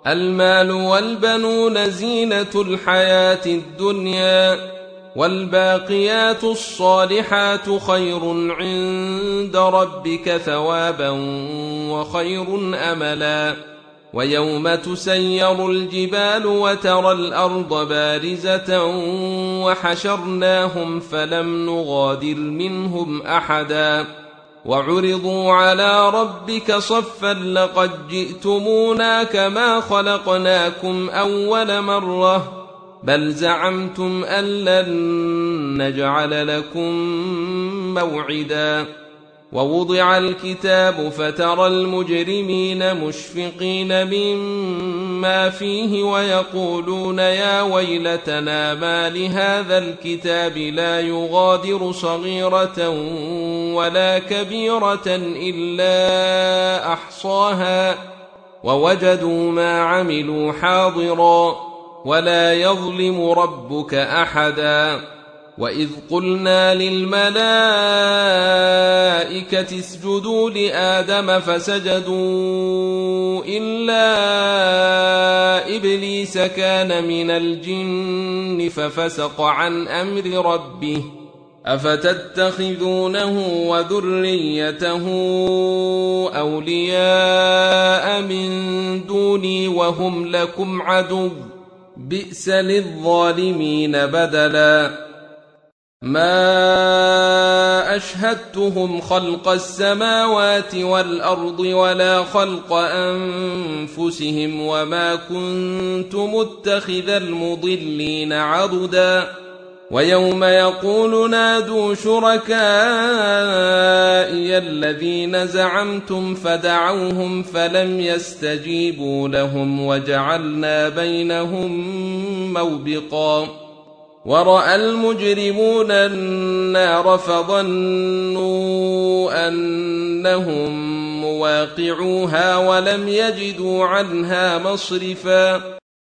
المال والبنون زينة الحياة الدنيا، والباقيات الصالحات خير عند ربك ثوابا وخير أملا. ويوم تسير الجبال وترى الأرض بارزة وحشرناهم فلم نغادر منهم أحدا وعرضوا على ربك صفا لقد جئتمونا كما خلقناكم أول مرة بل زعمتم أن لن نجعل لكم موعدا. ووضع الكتاب فترى المجرمين مشفقين مما فيه ويقولون يا ويلتنا ما لهذا الكتاب لا يغادر صغيرة ولا كبيرة إلا أحصاها ووجدوا ما عملوا حاضرا ولا يظلم ربك أحدا. وإذ قلنا للملائكة اسجدوا لآدم فسجدوا إلا إبليس كان من الجن ففسق عن أمر ربه أفتتخذونه وذريته أولياء من دوني وهم لكم عدو بئس للظالمين بدلا. ما أشهدتهم خلق السماوات والأرض ولا خلق أنفسهم وما كنت متخذ المضلين عضدا. ويوم يقول نادوا شركائي الذين زعمتم فدعوهم فلم يستجيبوا لهم وجعلنا بينهم موبقا. ورأى المجرمون النار فظنوا أنهم مواقعوها ولم يجدوا عنها مصرفا